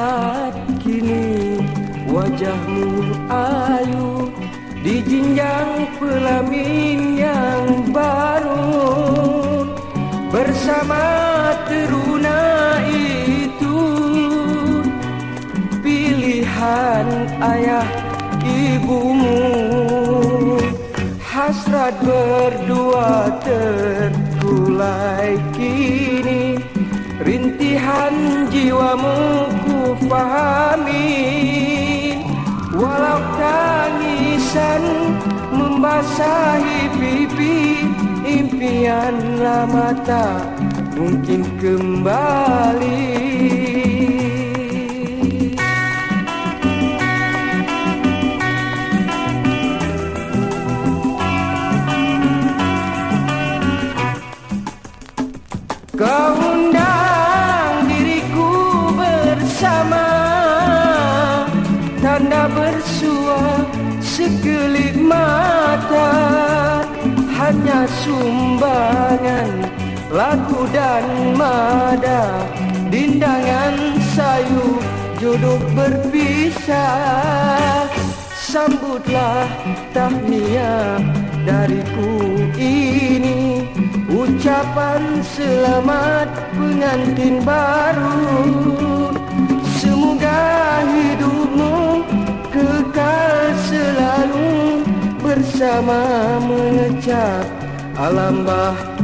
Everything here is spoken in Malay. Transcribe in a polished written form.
lihat kini wajahmu ayu di jenjang pelamin yang baru bersama teruna itu, pilihan ayah ibumu. Hasrat berdua terkulai kini, rintihan jiwamu ku fahami. Walau tangisan membasahi pipi, impian lama tak mungkin kembali. Kau undang diriku bersama, tanda bersua sekelip mata, hanya sumbangan lagu dan mada, dindangan sayu jodoh berpisah. Sambutlah tahniah dariku ini, ucapan selamat pengantin baru. Semoga hidupmu kekal selalu bersama, mengecap alam bahtera.